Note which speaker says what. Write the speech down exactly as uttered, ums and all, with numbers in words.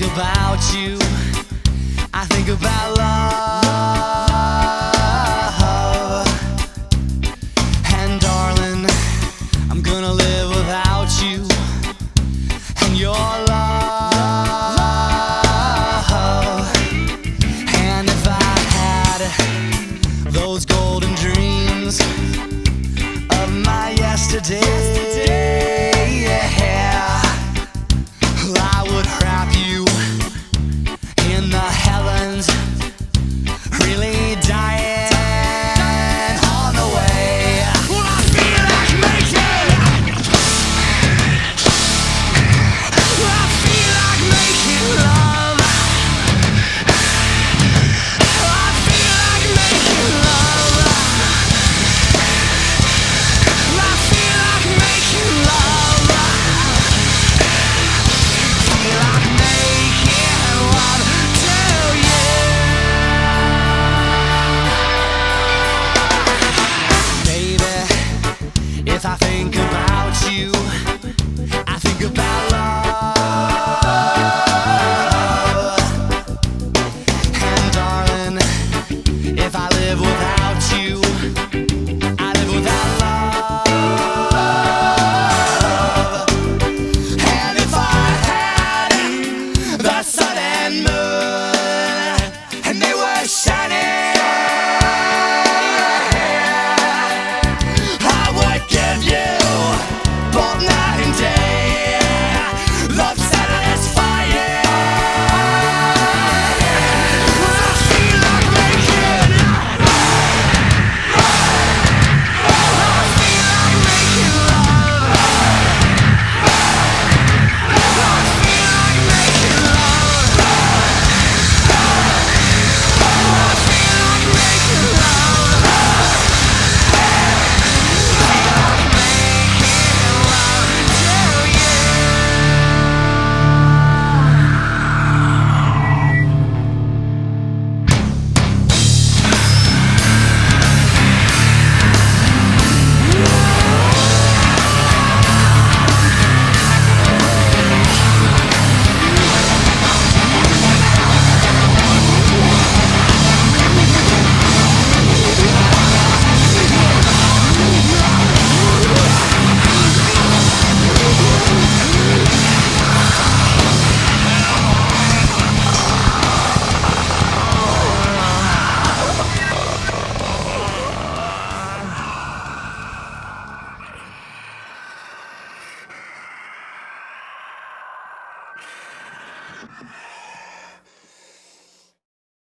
Speaker 1: about you, I think about love. And darling, I'm gonna live without you and your love. And if I had those golden dreams of my yesterday, yeah, I would wrap you in the heavens, really dying on the way. Well, I feel like making, well, I feel like making love. I feel like making love. I feel like making love. Feel like making love to you. Baby, if I think about you, I think about love. And darling, if I live without you, I live without love. And if I had the sun and moon, and they were shining, I would give you both night and day, love satisfying. I feel like making, I feel like making love. I feel like making love. I feel like making love. You